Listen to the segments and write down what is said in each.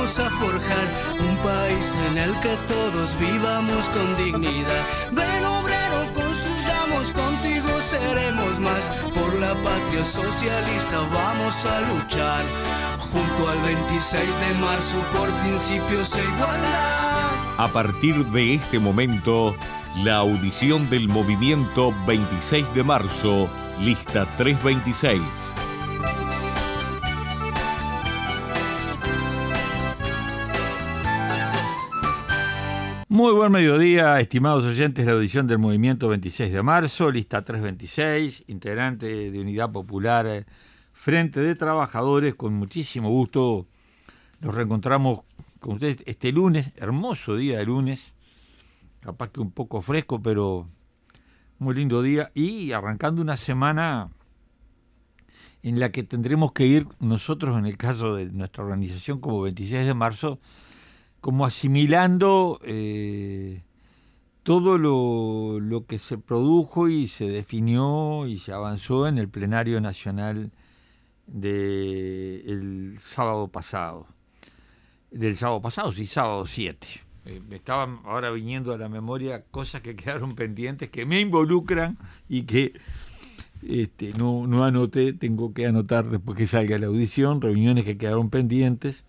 vamos a forjar un país en el que todos vivamos con dignidad. Ven obrero, construyamos, contigo seremos más. Por la patria socialista vamos a luchar, junto al 26 de marzo por principios e igualdad. A partir de este momento, la audición del movimiento 26 de marzo, lista 326. Muy buen mediodía, estimados oyentes de la audición del movimiento 26 de marzo, lista 326, integrante de Unidad Popular Frente de Trabajadores. Con muchísimo gusto nos reencontramos con ustedes este lunes, hermoso día de lunes, capaz que un poco fresco, pero muy lindo día, y arrancando una semana en la que tendremos que ir nosotros, en el caso de nuestra organización como 26 de marzo, como asimilando todo lo que se produjo y se definió y se avanzó en el plenario nacional del sábado pasado. Sábado 7. Me estaban ahora viniendo a la memoria cosas que quedaron pendientes, que me involucran y que no anoté, tengo que anotar después que salga la audición, reuniones que quedaron pendientes,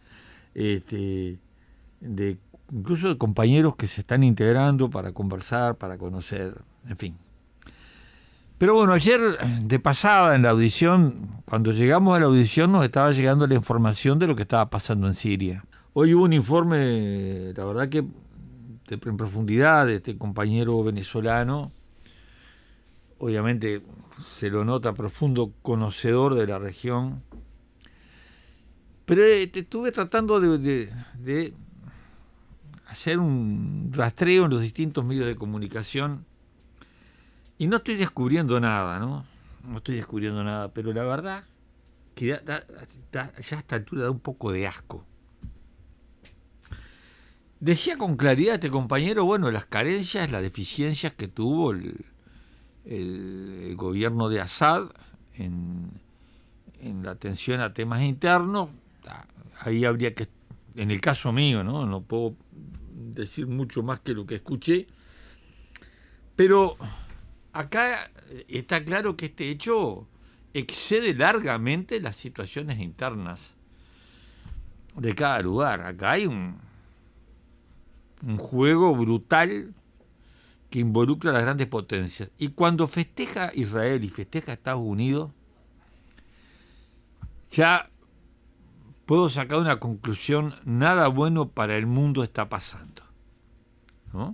incluso de compañeros que se están integrando para conversar, para conocer, en fin. Pero bueno, ayer de pasada en la audición, cuando llegamos a la audición nos estaba llegando la información de lo que estaba pasando en Siria. Hoy hubo un informe, la verdad que en profundidad, de este compañero venezolano. Obviamente se lo nota profundo conocedor de la región. Pero estuve tratando de hacer un rastreo en los distintos medios de comunicación y no estoy descubriendo nada, ¿no? No estoy descubriendo nada, pero la verdad que ya a esta altura da un poco de asco. Decía con claridad este compañero, bueno, las carencias, las deficiencias que tuvo el gobierno de Assad en la atención a temas internos. Ahí habría que, en el caso mío, no puedo decir mucho más que lo que escuché, pero acá está claro que este hecho excede largamente las situaciones internas de cada lugar. Acá hay un juego brutal que involucra a las grandes potencias. Y cuando festeja Israel y festeja Estados Unidos, ya puedo sacar una conclusión: nada bueno para el mundo está pasando, ¿no?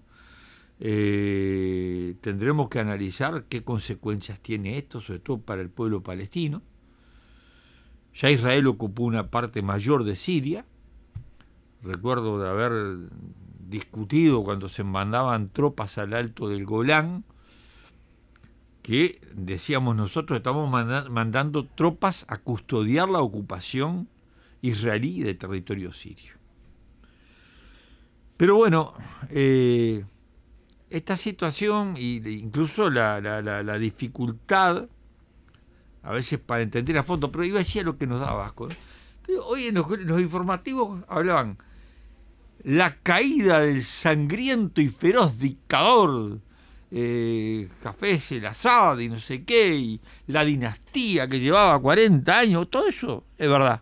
Tendremos que analizar qué consecuencias tiene esto, sobre todo para el pueblo palestino. Ya Israel ocupó una parte mayor de Siria. Recuerdo de haber discutido cuando se mandaban tropas al alto del Golán, que decíamos nosotros estamos mandando tropas a custodiar la ocupación israelí de territorio sirio. Pero bueno, esta situación e incluso la dificultad a veces para entender a fondo, pero iba a decir lo que nos daba asco, ¿no? Entonces, hoy en los informativos hablaban la caída del sangriento y feroz dictador Hafez el-Assad y no sé qué, y la dinastía que llevaba 40 años, todo eso es verdad.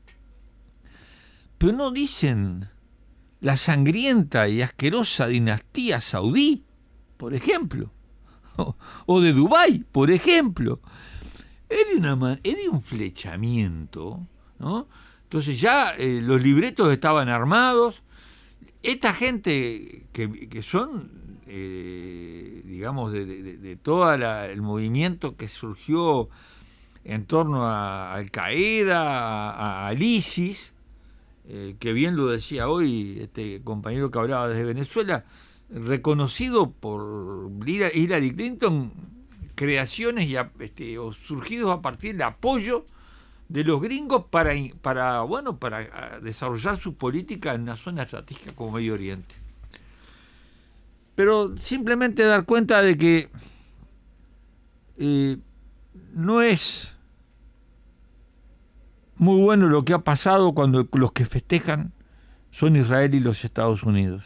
Pero no dicen la sangrienta y asquerosa dinastía saudí, por ejemplo, o de Dubái, por ejemplo. Es de un flechamiento, ¿no? Entonces ya los libretos estaban armados. Esta gente que son, digamos, de todo el movimiento que surgió en torno a Al-Qaeda, al ISIS, que bien lo decía hoy este compañero que hablaba desde Venezuela, reconocido por Hillary Clinton, creaciones o surgidos a partir del apoyo de los gringos para desarrollar su política en una zona estratégica como Medio Oriente. Pero simplemente dar cuenta de que no es muy bueno lo que ha pasado cuando los que festejan son Israel y los Estados Unidos.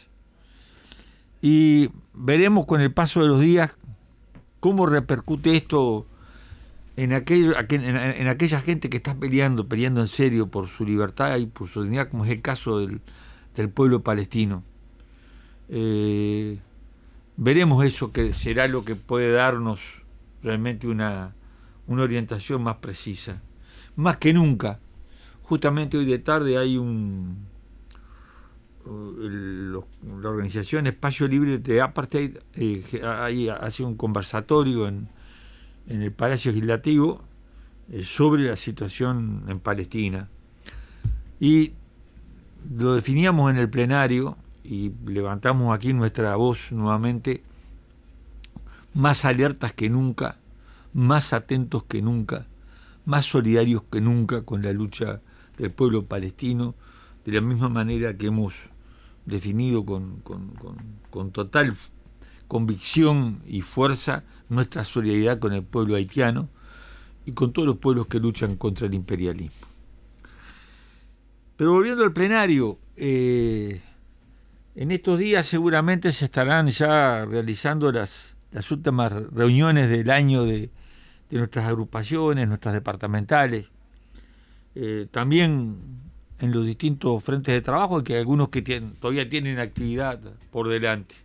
Y veremos con el paso de los días cómo repercute esto en aquella gente que está peleando en serio por su libertad y por su dignidad, como es el caso del pueblo palestino. Veremos eso, que será lo que puede darnos realmente una orientación más precisa. Más que nunca, justamente hoy de tarde hay la organización Espacio Libre de Apartheid hace un conversatorio en el Palacio Legislativo sobre la situación en Palestina, y lo definíamos en el plenario y levantamos aquí nuestra voz nuevamente, más alertas que nunca, más atentos que nunca, más solidarios que nunca con la lucha del pueblo palestino, de la misma manera que hemos definido con total convicción y fuerza nuestra solidaridad con el pueblo haitiano y con todos los pueblos que luchan contra el imperialismo. Pero volviendo al plenario, en estos días seguramente se estarán ya realizando las últimas reuniones del año de nuestras agrupaciones, nuestras departamentales, también en los distintos frentes de trabajo, que hay algunos que todavía tienen actividad por delante.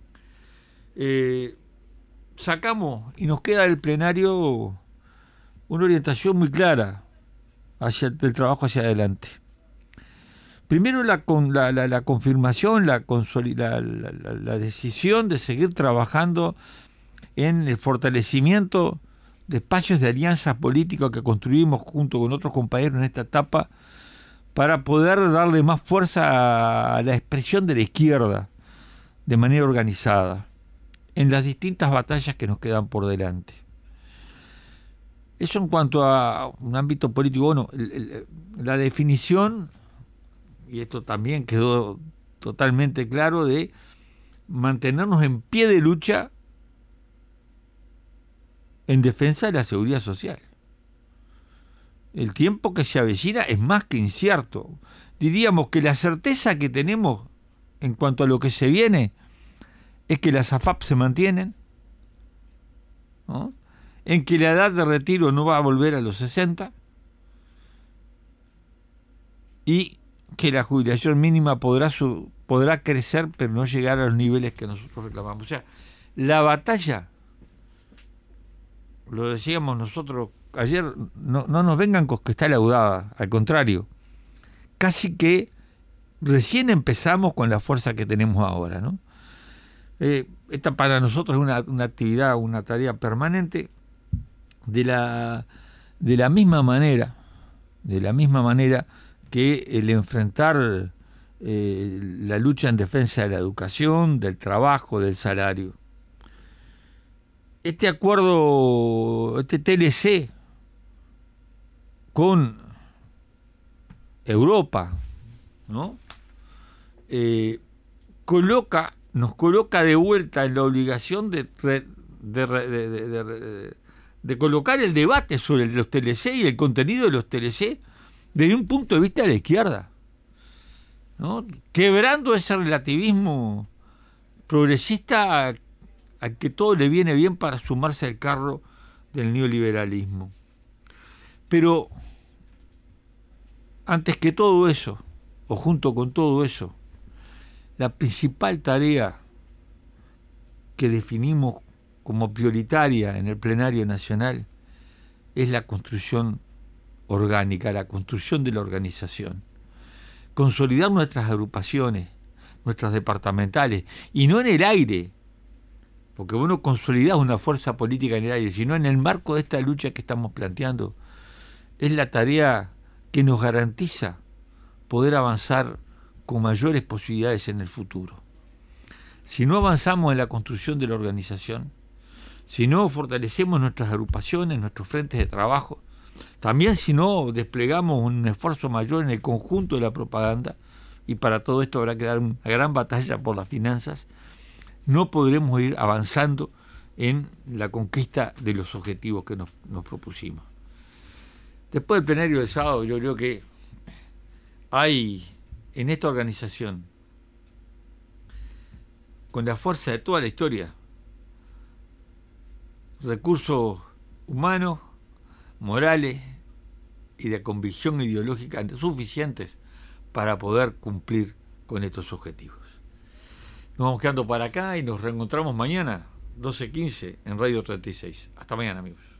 Sacamos y nos queda del plenario una orientación muy clara del trabajo hacia adelante. Primero la confirmación, la decisión de seguir trabajando en el fortalecimiento de espacios de alianza política que construimos junto con otros compañeros en esta etapa para poder darle más fuerza a la expresión de la izquierda de manera organizada en las distintas batallas que nos quedan por delante. Eso en cuanto a un ámbito político. Bueno, la definición, y esto también quedó totalmente claro, de mantenernos en pie de lucha en defensa de la seguridad social. El tiempo que se avecina es más que incierto. Diríamos que la certeza que tenemos en cuanto a lo que se viene es que las AFAP se mantienen, ¿no? En que la edad de retiro no va a volver a los 60 y que la jubilación mínima podrá crecer, pero no llegar a los niveles que nosotros reclamamos. O sea, la batalla, lo decíamos nosotros ayer, no nos vengan con que está laudada, al contrario, casi que recién empezamos con la fuerza que tenemos ahora, ¿no? Esta para nosotros es una actividad, una tarea permanente, de la misma manera que el enfrentar la lucha en defensa de la educación, del trabajo, del salario. Este acuerdo, este TLC con Europa, ¿no? Nos coloca de vuelta en la obligación de colocar el debate sobre los TLC y el contenido de los TLC desde un punto de vista de la izquierda, ¿no? Quebrando ese relativismo progresista al que todo le viene bien para sumarse al carro del neoliberalismo. Pero antes que todo eso, o junto con todo eso, la principal tarea que definimos como prioritaria en el plenario nacional es la construcción orgánica, la construcción de la organización. Consolidar nuestras agrupaciones, nuestras departamentales, y no en el aire, porque vos no consolidás una fuerza política en el aire, sino en el marco de esta lucha que estamos planteando. Es la tarea que nos garantiza poder avanzar con mayores posibilidades en el futuro. Si no avanzamos en la construcción de la organización, si no fortalecemos nuestras agrupaciones, nuestros frentes de trabajo, también si no desplegamos un esfuerzo mayor en el conjunto de la propaganda, y para todo esto habrá que dar una gran batalla por las finanzas, no podremos ir avanzando en la conquista de los objetivos que nos propusimos. Después del plenario del sábado, yo creo que hay en esta organización, con la fuerza de toda la historia, recursos humanos, morales y de convicción ideológica suficientes para poder cumplir con estos objetivos. Nos vamos quedando para acá y nos reencontramos mañana, 12:15, en Radio 36. Hasta mañana, amigos.